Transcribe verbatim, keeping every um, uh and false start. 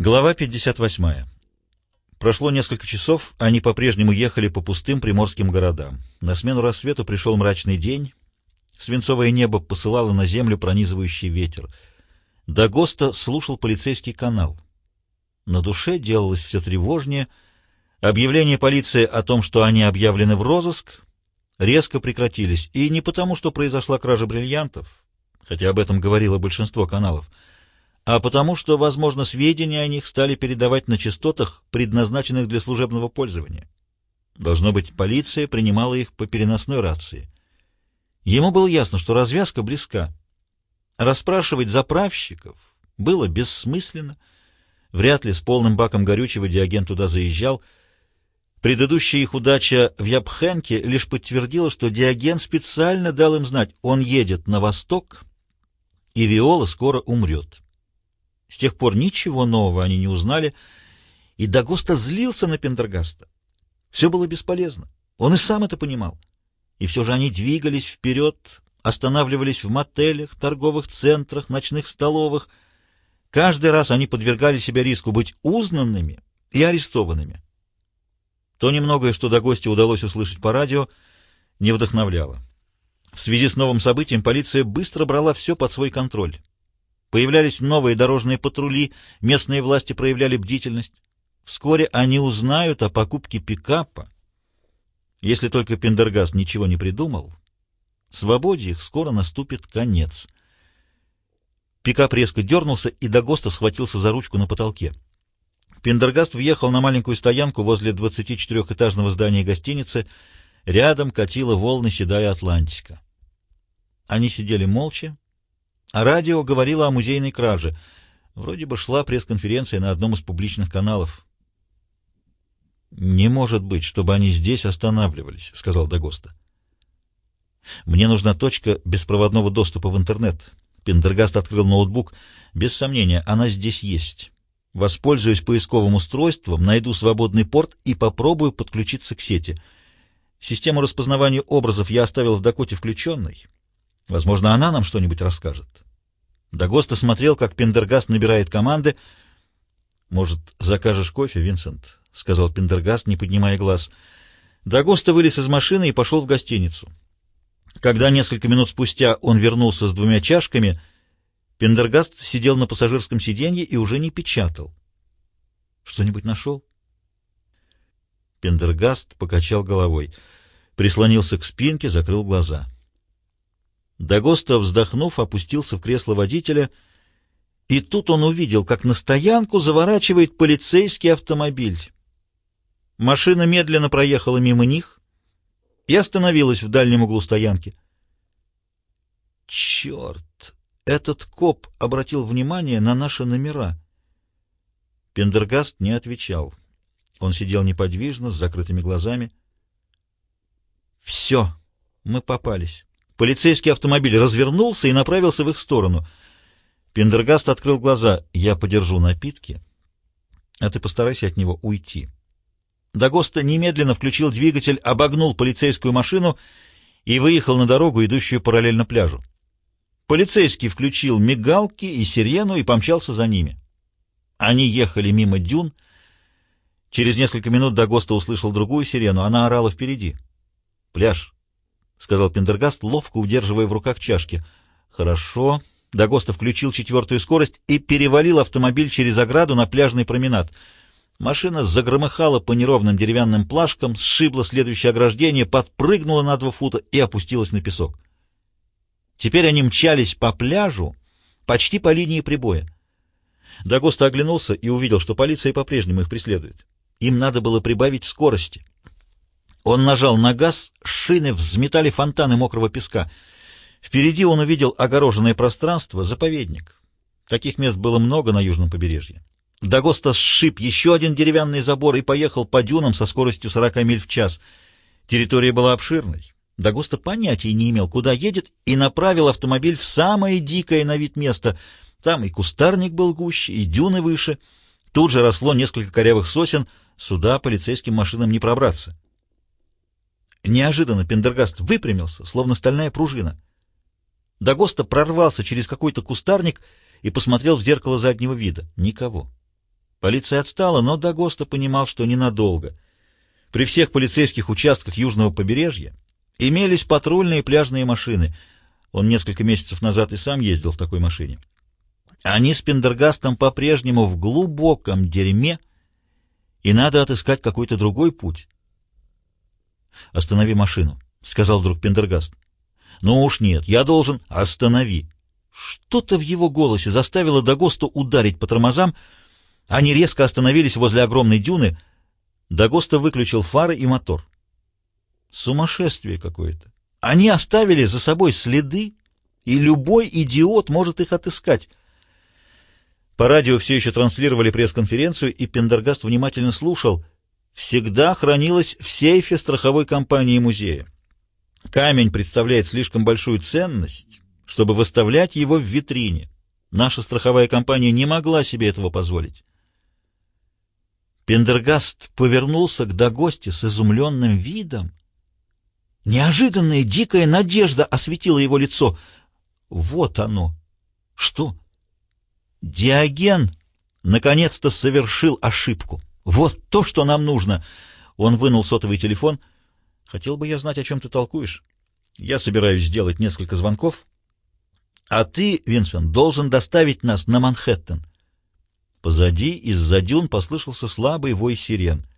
Глава пятьдесят восьмая. Прошло несколько часов, они по-прежнему ехали по пустым приморским городам. На смену рассвету пришел мрачный день, свинцовое небо посылало на землю пронизывающий ветер. Дагоста слушал полицейский канал. На душе делалось все тревожнее. Объявления полиции о том, что они объявлены в розыск, резко прекратились. И не потому, что произошла кража бриллиантов, хотя об этом говорило большинство каналов, а потому что, возможно, сведения о них стали передавать на частотах, предназначенных для служебного пользования. Должно быть, полиция принимала их по переносной рации. Ему было ясно, что развязка близка. Расспрашивать заправщиков было бессмысленно. Вряд ли с полным баком горючего Диоген туда заезжал. Предыдущая их удача в Ябхенке лишь подтвердила, что Диоген специально дал им знать, он едет на восток, и Виола скоро умрет. С тех пор ничего нового они не узнали, и Дагоста злился на Пендергаста. Все было бесполезно, он и сам это понимал. И все же они двигались вперед, останавливались в мотелях, торговых центрах, ночных столовых. Каждый раз они подвергали себя риску быть узнанными и арестованными. То немногое, что Дагосте удалось услышать по радио, не вдохновляло. В связи с новым событием полиция быстро брала все под свой контроль. Появлялись новые дорожные патрули, местные власти проявляли бдительность. Вскоре они узнают о покупке пикапа. Если только Пендергаст ничего не придумал, свободе их скоро наступит конец. Пикап резко дернулся, и Дагоста схватился за ручку на потолке. Пендергаст въехал на маленькую стоянку возле двадцатичетырехэтажного здания гостиницы. Рядом катила волны седая Атлантика. Они сидели молча, а радио говорило о музейной краже. Вроде бы шла пресс-конференция на одном из публичных каналов. «Не может быть, чтобы они здесь останавливались», — сказал Дагоста. «Мне нужна точка беспроводного доступа в интернет». Пендергаст открыл ноутбук. «Без сомнения, она здесь есть. Воспользуюсь поисковым устройством, найду свободный порт и попробую подключиться к сети. Систему распознавания образов я оставил в Дакоте включенной. Возможно, она нам что-нибудь расскажет». Дагоста смотрел, как Пендергаст набирает команды. «Может, закажешь кофе, Винсент?» — сказал Пендергаст, не поднимая глаз. Дагоста вылез из машины и пошел в гостиницу. Когда несколько минут спустя он вернулся с двумя чашками, Пендергаст сидел на пассажирском сиденье и уже не печатал. «Что-нибудь нашел?» Пендергаст покачал головой, прислонился к спинке, закрыл глаза. Дагоста, вздохнув, опустился в кресло водителя, и тут он увидел, как на стоянку заворачивает полицейский автомобиль. Машина медленно проехала мимо них и остановилась в дальнем углу стоянки. «Черт! Этот коп обратил внимание на наши номера». Пендергаст не отвечал. Он сидел неподвижно, с закрытыми глазами. «Все, мы попались». Полицейский автомобиль развернулся и направился в их сторону. Пендергаст открыл глаза. «Я подержу напитки, а ты постарайся от него уйти». Дагоста немедленно включил двигатель, обогнул полицейскую машину и выехал на дорогу, идущую параллельно пляжу. Полицейский включил мигалки и сирену и помчался за ними. Они ехали мимо дюн. Через несколько минут Дагоста услышал другую сирену. Она орала впереди. «Пляж», — сказал Пендергаст, ловко удерживая в руках чашки. «Хорошо». Дагоста включил четвертую скорость и перевалил автомобиль через ограду на пляжный променад. Машина загромыхала по неровным деревянным плашкам, сшибла следующее ограждение, подпрыгнула на два фута и опустилась на песок. Теперь они мчались по пляжу, почти по линии прибоя. Дагоста оглянулся и увидел, что полиция по-прежнему их преследует. Им надо было прибавить скорости. Он нажал на газ, шины взметали фонтаны мокрого песка. Впереди он увидел огороженное пространство, заповедник. Таких мест было много на южном побережье. Дагоста сшиб еще один деревянный забор и поехал по дюнам со скоростью сорока миль в час. Территория была обширной. Дагоста понятия не имел, куда едет, и направил автомобиль в самое дикое на вид место. Там и кустарник был гуще, и дюны выше. Тут же росло несколько корявых сосен. Сюда полицейским машинам не пробраться. Неожиданно Пендергаст выпрямился, словно стальная пружина. Дагоста прорвался через какой-то кустарник и посмотрел в зеркало заднего вида. Никого. Полиция отстала, но Дагоста понимал, что ненадолго. При всех полицейских участках южного побережья имелись патрульные пляжные машины. Он несколько месяцев назад и сам ездил в такой машине. Они с Пендергастом по-прежнему в глубоком дерьме, и надо отыскать какой-то другой путь. «Останови машину», — сказал вдруг Пендергаст. «Ну уж нет, я должен...» «Останови!» Что-то в его голосе заставило Дагосту ударить по тормозам. Они резко остановились возле огромной дюны. Дагоста выключил фары и мотор. Сумасшествие какое-то. Они оставили за собой следы, и любой идиот может их отыскать. По радио все еще транслировали пресс-конференцию, и Пендергаст внимательно слушал. Всегда хранилось в сейфе страховой компании музея. Камень представляет слишком большую ценность, чтобы выставлять его в витрине. Наша страховая компания не могла себе этого позволить. Пендергаст повернулся к Дагосте с изумленным видом. Неожиданная дикая надежда осветила его лицо. Вот оно. Что? Диоген наконец-то совершил ошибку. Вот то, что нам нужно. Он вынул сотовый телефон. Хотел бы я знать, о чем ты толкуешь. Я собираюсь сделать несколько звонков. А ты, Винсент, должен доставить нас на Манхэттен. Позади, из-за дюн, послышался слабый вой сирен.